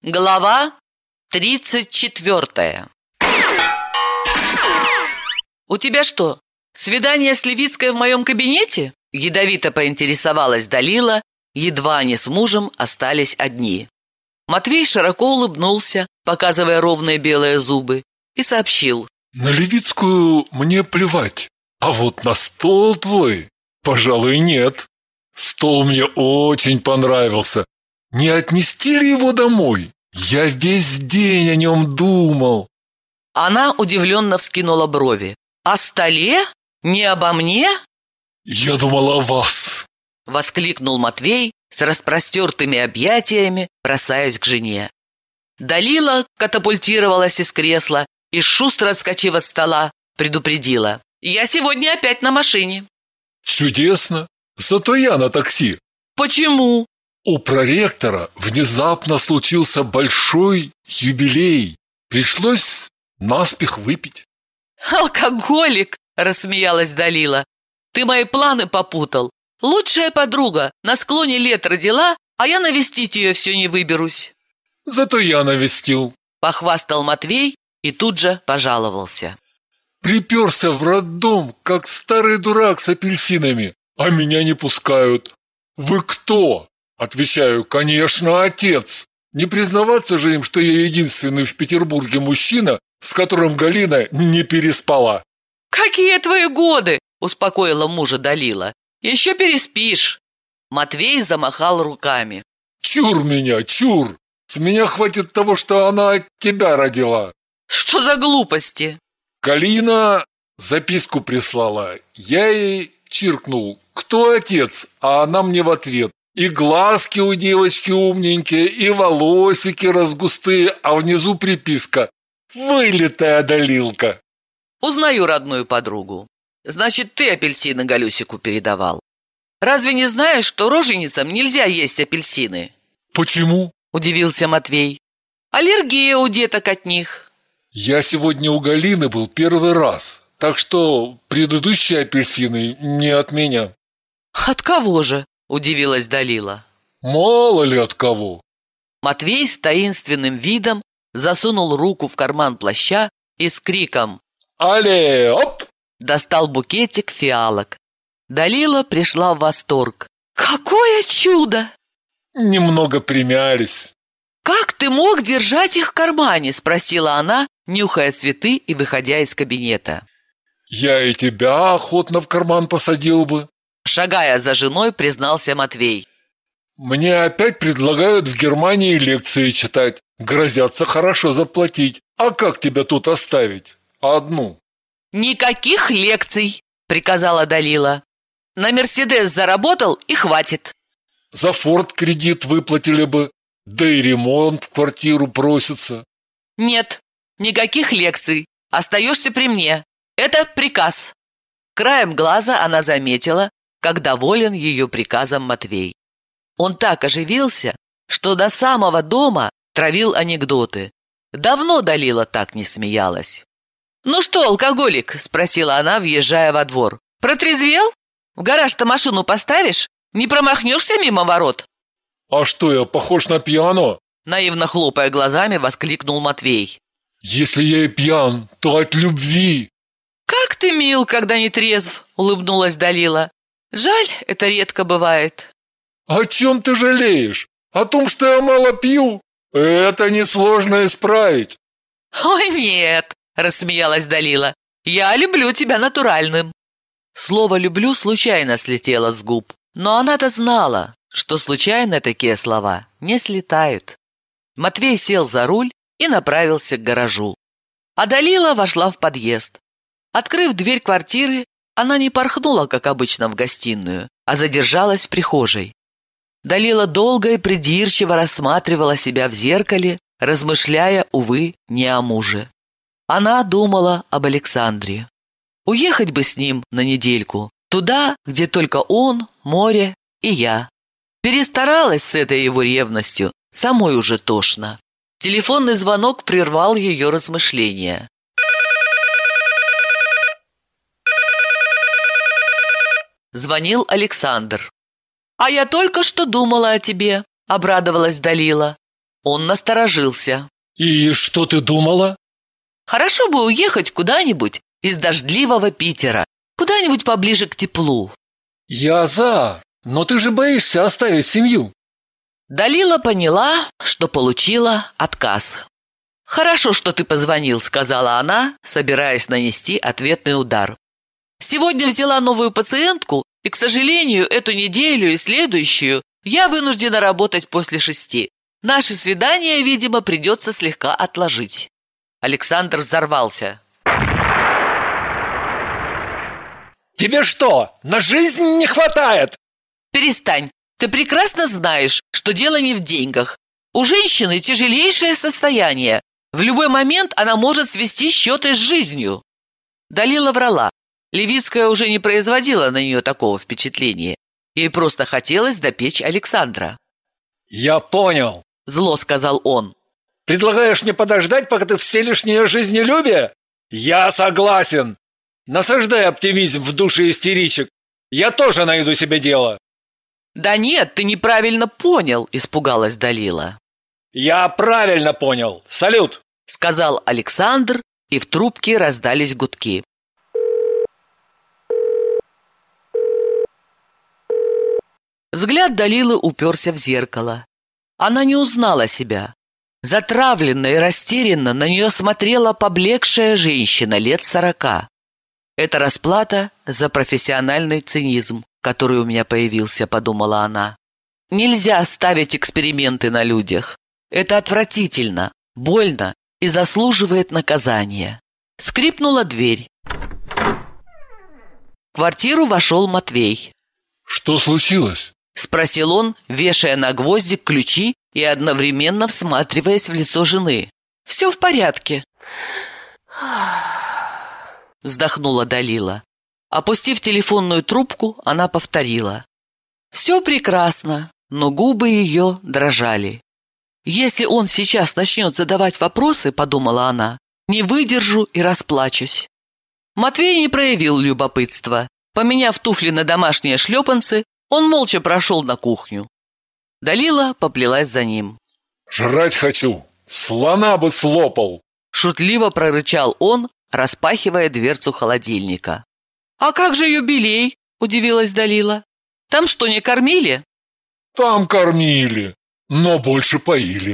Глава 34. «У тебя что, свидание с Левицкой в моем кабинете?» Ядовито поинтересовалась Далила, едва они с мужем остались одни. Матвей широко улыбнулся, показывая ровные белые зубы, и сообщил: «На Левицкую мне плевать, а вот на стол твой, пожалуй, нет. Стол мне очень понравился. Не отнести ли его домой? Я весь день о нем думал». Она удивленно вскинула брови. «О столе? Не обо мне?» «Я думал о вас», — воскликнул Матвей с распростертыми объятиями, бросаясь к жене. Далила катапультировалась из кресла и, шустро отскочив от стола, предупредила: «Я сегодня опять на машине». «Чудесно, зато я на такси». «Почему?» «У проректора внезапно случился большой юбилей. Пришлось наспех выпить». «Алкоголик!» – рассмеялась Далила. «Ты мои планы попутал. Лучшая подруга на склоне лет родила, а я навестить ее все не выберусь». «Зато я навестил», – похвастал Матвей и тут же пожаловался. «Приперся в роддом, как старый дурак с апельсинами, а меня не пускают. Вы кто?» Отвечаю: «Конечно, отец. Не признаваться же им, что я единственный в Петербурге мужчина, с которым Галина не переспала». «Какие твои годы?» – успокоила мужа Далила. «Еще переспишь». Матвей замахал руками. «Чур меня, чур! С меня хватит того, что она от тебя родила». «Что за глупости?» Галина записку прислала. Я ей чиркнул: «Кто отец?» А она мне в ответ: «И глазки у девочки умненькие, и волосики разгустые, а внизу приписка: вылитая Далилка». «Узнаю родную подругу. Значит, ты апельсины Галюсику передавал. Разве не знаешь, что роженицам нельзя есть апельсины?» «Почему?» – удивился Матвей. «Аллергия у деток от них». «Я сегодня у Галины был первый раз, так что предыдущие апельсины не от меня». «От кого же?» – удивилась Далила. «Мало ли от кого». Матвей с таинственным видом засунул руку в карман плаща и с криком «Але, оп!» достал букетик фиалок. Далила пришла в восторг. «Какое чудо!» «Немного примялись». «Как ты мог держать их в кармане?» – спросила она, нюхая цветы и выходя из кабинета. «Я и тебя охотно в карман посадил бы», – шагая за женой, признался Матвей. «Мне опять предлагают в Германии лекции читать. Грозятся хорошо заплатить. А как тебя тут оставить? Одну?» «Никаких лекций!» – приказала Далила. «На Мерседес заработал и хватит». «За Форд кредит выплатили бы, да и ремонт в квартиру просится». «Нет, никаких лекций. Остаешься при мне. Это приказ». Краем глаза она заметила, как доволен ее приказом Матвей. Он так оживился, что до самого дома травил анекдоты. Давно Далила так не смеялась. «Ну что, алкоголик?» – спросила она, въезжая во двор. «Протрезвел? В гараж-то машину поставишь? Не промахнешься мимо ворот?» «А что, я похож на пьяно?» – наивно хлопая глазами, воскликнул Матвей. «Если я и пьян, то от любви». «Как ты мил, когда не трезв!» – улыбнулась Далила. «Жаль, это редко бывает». «О чем ты жалеешь? О том, что я мало пью? Это несложно исправить». «Ой, нет!» – рассмеялась Далила. «Я люблю тебя натуральным». Слово «люблю» случайно слетело с губ, но она-то знала, что случайно такие слова не слетают. Матвей сел за руль и направился к гаражу. А Далила вошла в подъезд. Открыв дверь квартиры, она не порхнула, как обычно, в гостиную, а задержалась в прихожей. Далила долго и придирчиво рассматривала себя в зеркале, размышляя, увы, не о муже. Она думала об Александре. Уехать бы с ним на недельку, туда, где только он, море и я. Перестаралась с этой его ревностью, самой уже тошно. Телефонный звонок прервал ее размышления. Звонил Александр. «А я только что думала о тебе», — обрадовалась Далила. Он насторожился. И что ты думала? Хорошо бы уехать куда-нибудь из дождливого Питера, куда-нибудь поближе к теплу. Я за, но ты же боишься оставить семью. Далила поняла, что получила отказ. «Хорошо, что ты позвонил», — сказала она, собираясь нанести ответный удар. «Сегодня взяла новую пациентку, и, к сожалению, эту неделю и следующую я вынуждена работать после 6. Наше свидание, видимо, придется слегка отложить». Александр взорвался. Тебе что, на жизнь не хватает? «Перестань. Ты прекрасно знаешь, что дело не в деньгах. У женщины тяжелейшее состояние. В любой момент она может свести счеты с жизнью». Далила врала. Левицкая уже не производила на нее такого впечатления. Ей просто хотелось допечь Александра. Я понял, Зло сказал он. Предлагаешь мне подождать, пока ты вселишь в нее жизнелюбие? Я согласен. Насаждай оптимизм в душе истеричек. Я тоже найду себе дело. «Да нет, ты неправильно понял», – испугалась Далила. Я правильно понял. Салют. Сказал Александр, и в трубке раздались гудки. Взгляд Далилы уперся в зеркало. Она не узнала себя. Затравленно и растерянно на нее смотрела поблекшая женщина лет 40. «Это расплата за профессиональный цинизм, который у меня появился», — подумала она. «Нельзя ставить эксперименты на людях. Это отвратительно, больно и заслуживает наказания». Скрипнула дверь. В квартиру вошел Матвей. Что случилось? — спросил он, вешая на гвоздик ключи и одновременно всматриваясь в лицо жены. «Все в порядке», — вздохнула Далила. Опустив телефонную трубку, она повторила. «Все прекрасно», но губы ее дрожали. «Если он сейчас начнет задавать вопросы, — подумала она, — не выдержу и расплачусь». Матвей не проявил любопытства. Поменяв туфли на домашние шлепанцы, он молча прошел на кухню. Далила поплелась за ним. Жрать хочу. Слона бы слопал. Шутливо прорычал он, распахивая дверцу холодильника. «А как же юбилей?» – удивилась Далила. «Там что, не кормили?» Там кормили, но больше поили.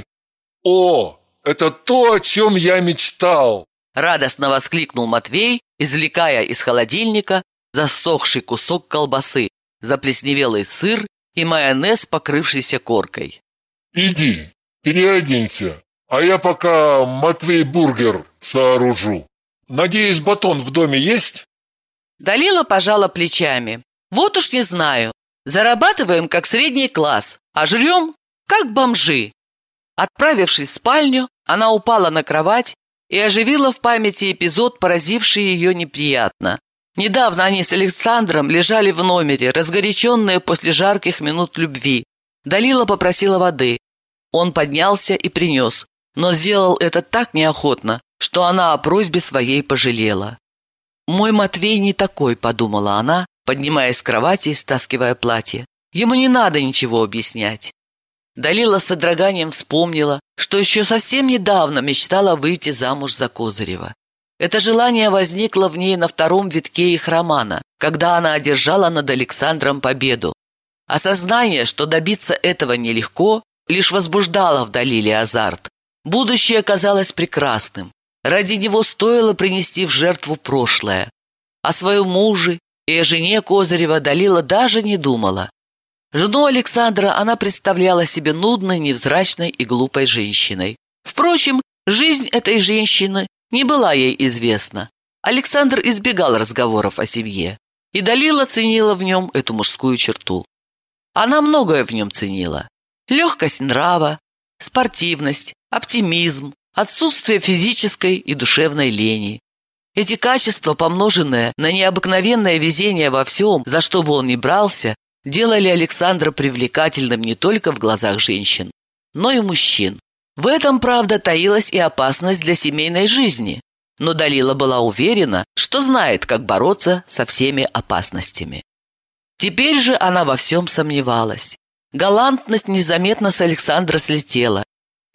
О, это то, о чем я мечтал. Радостно воскликнул Матвей, извлекая из холодильника засохший кусок колбасы, заплесневелый сыр и майонез, покрывшийся коркой. Иди, переоденься, а я пока Матвей бургер сооружу. Надеюсь, батон в доме есть? Далила пожала плечами. «Вот уж не знаю. Зарабатываем, как средний класс, а жрем, как бомжи». Отправившись в спальню, она упала на кровать и оживила в памяти эпизод, поразивший ее неприятно. Недавно они с Александром лежали в номере, разгоряченные после жарких минут любви. Далила попросила воды. Он поднялся и принес, но сделал это так неохотно, что она о просьбе своей пожалела. «Мой Матвей не такой», — подумала она, поднимаясь с кровати и стаскивая платье. «Ему не надо ничего объяснять». Далила с содроганием вспомнила, что еще совсем недавно мечтала выйти замуж за Козырева. Это желание возникло в ней на втором витке их романа, когда она одержала над Александром победу. Осознание, что добиться этого нелегко, лишь возбуждало в Далиле азарт. Будущее казалось прекрасным. Ради него стоило принести в жертву прошлое. О своем муже и о жене Козырева Далила даже не думала. Жену Александра она представляла себе нудной, невзрачной и глупой женщиной. Впрочем, жизнь этой женщины не была ей известна. Александр избегал разговоров о семье, и Далила ценила в нем эту мужскую черту. Она многое в нем ценила. Легкость нрава, спортивность, оптимизм, отсутствие физической и душевной лени. Эти качества, помноженные на необыкновенное везение во всем, за что бы он ни брался, делали Александра привлекательным не только в глазах женщин, но и мужчин. В этом, правда, таилась и опасность для семейной жизни, но Далила была уверена, что знает, как бороться со всеми опасностями. Теперь же она во всем сомневалась. Галантность незаметно с Александра слетела.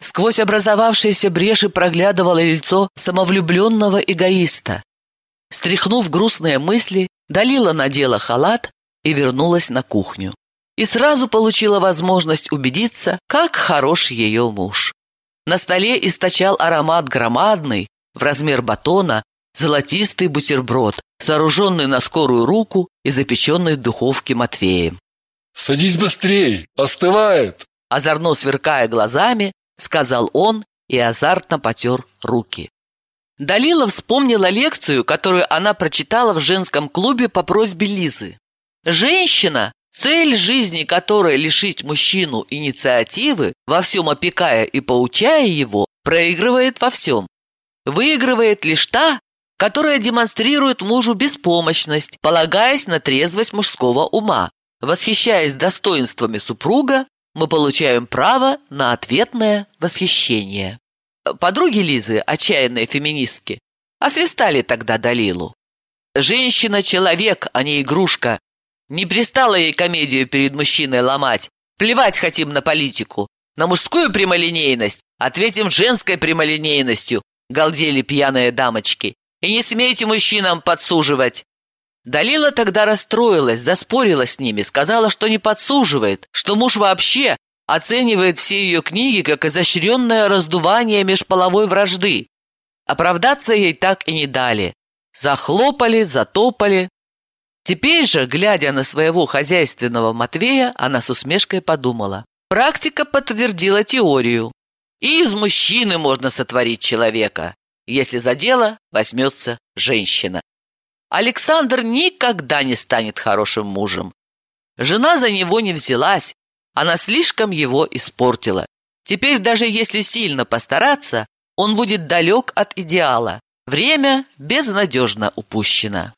Сквозь образовавшиеся бреши проглядывало лицо самовлюбленного эгоиста. Стряхнув грустные мысли, Далила надела халат и вернулась на кухню. И сразу получила возможность убедиться, как хорош ее муж. На столе источал аромат громадный, в размер батона, золотистый бутерброд, сооруженный на скорую руку и запеченный в духовке Матвеем. «Садись быстрей, остывает!» Озорно сверкая глазами, сказал он и азартно потер руки. Далила вспомнила лекцию, которую она прочитала в женском клубе по просьбе Лизы. Женщина, цель жизни которой лишить мужчину инициативы, во всем опекая и поучая его, проигрывает во всем. Выигрывает лишь та, которая демонстрирует мужу беспомощность, полагаясь на трезвость мужского ума. Восхищаясь достоинствами супруга, мы получаем право на ответное восхищение. Подруги Лизы, отчаянные феминистки, освистали тогда Далилу. Женщина – человек, а не игрушка. Не пристало ей комедию перед мужчиной ломать. Плевать хотим на политику. На мужскую прямолинейность ответим женской прямолинейностью, галдели пьяные дамочки. И не смейте мужчинам подсуживать. Далила тогда расстроилась, заспорила с ними, сказала, что не подсуживает, что муж вообще оценивает все ее книги как изощренное раздувание межполовой вражды. Оправдаться ей так и не дали. Захлопали, затопали. Теперь же, глядя на своего хозяйственного Матвея, она с усмешкой подумала. Практика подтвердила теорию. И из мужчины можно сотворить человека, если за дело возьмется женщина. Александр никогда не станет хорошим мужем. Жена за него не взялась, она слишком его испортила. Теперь даже если сильно постараться, он будет далек от идеала. Время безнадежно упущено.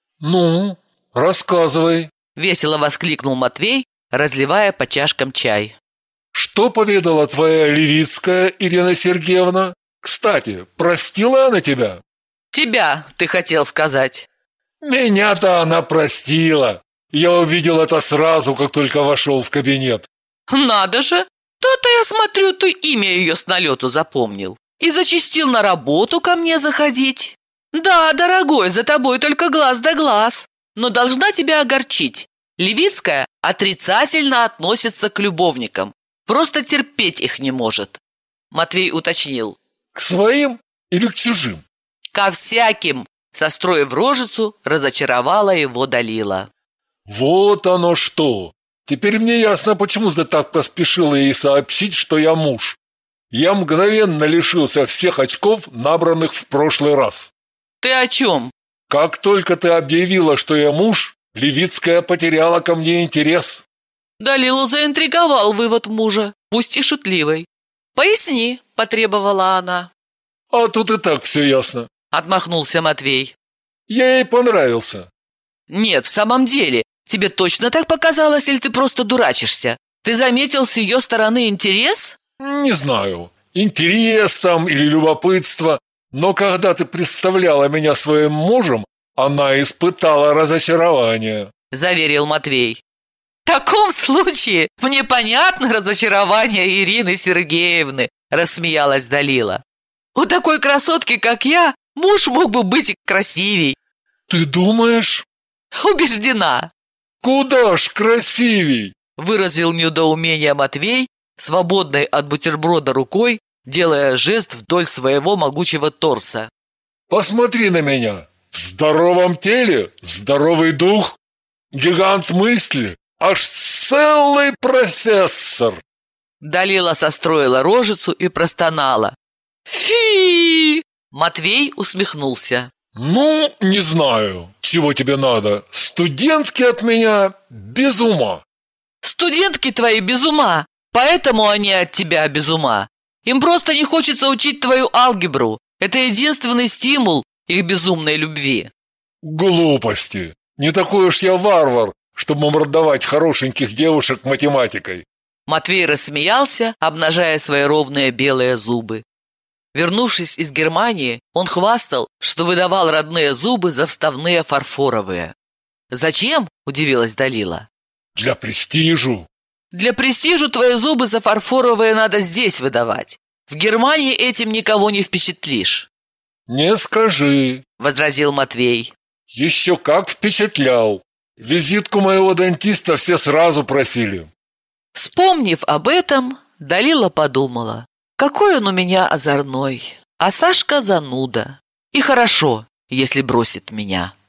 «Ну, рассказывай», — весело воскликнул Матвей, разливая по чашкам чай. «Что поведала твоя Левицкая Ирина Сергеевна? Кстати, простила она тебя?» «Тебя, ты хотел сказать». «Меня-то она простила. Я увидел это сразу, как только вошел в кабинет». «Надо же! То-то я смотрю, ты имя ее с налету запомнил. И зачастил на работу ко мне заходить. Да, дорогой, за тобой только глаз да глаз. Но должна тебя огорчить. Левицкая отрицательно относится к любовникам. Просто терпеть их не может». Матвей уточнил. «К своим или к чужим?» «Ко всяким», состроив рожицу, разочаровала его Далила. «Вот оно что! Теперь мне ясно, почему ты так поспешила ей сообщить, что я муж. Я мгновенно лишился всех очков, набранных в прошлый раз». «Ты о чем?» «Как только ты объявила, что я муж, Левицкая потеряла ко мне интерес». Далилу заинтриговал вывод мужа, пусть и шутливый. «Поясни», — потребовала она. «А тут и так все ясно», — отмахнулся Матвей. «Я ей понравился». «Нет, в самом деле, тебе точно так показалось, или ты просто дурачишься? Ты заметил с ее стороны интерес?» «Не знаю, интерес там или любопытство, но когда ты представляла меня своим мужем, она испытала разочарование», — заверил Матвей. «В таком случае мне понятно разочарование Ирины Сергеевны», — рассмеялась Далила. «У такой красотки, как я, муж мог бы быть и красивей». «Ты думаешь?» «Убеждена». «Куда ж красивей?» — выразил недоумение Матвей, свободной от бутерброда рукой, делая жест вдоль своего могучего торса. «Посмотри на меня. В здоровом теле здоровый дух, гигант мысли, аж целый профессор». Далила состроила рожицу и простонала. «Фи!» Матвей усмехнулся. «Ну, не знаю, чего тебе надо. Студентки от меня без ума». «Студентки твои без ума, поэтому они от тебя без ума. Им просто не хочется учить твою алгебру. Это единственный стимул их безумной любви». «Глупости. Не такой уж я варвар, чтобы мордовать хорошеньких девушек математикой». Матвей рассмеялся, обнажая свои ровные белые зубы. Вернувшись из Германии, он хвастал, что выдавал родные зубы за вставные фарфоровые. «Зачем?» – удивилась Далила. «Для престижу». «Для престижу твои зубы за фарфоровые надо здесь выдавать. В Германии этим никого не впечатлишь. Не скажи. Возразил Матвей. Еще как впечатлял. Визитку моего дантиста все сразу просили. Вспомнив об этом, Далила подумала: какой он у меня озорной, а Сашка зануда. И хорошо, если бросит меня.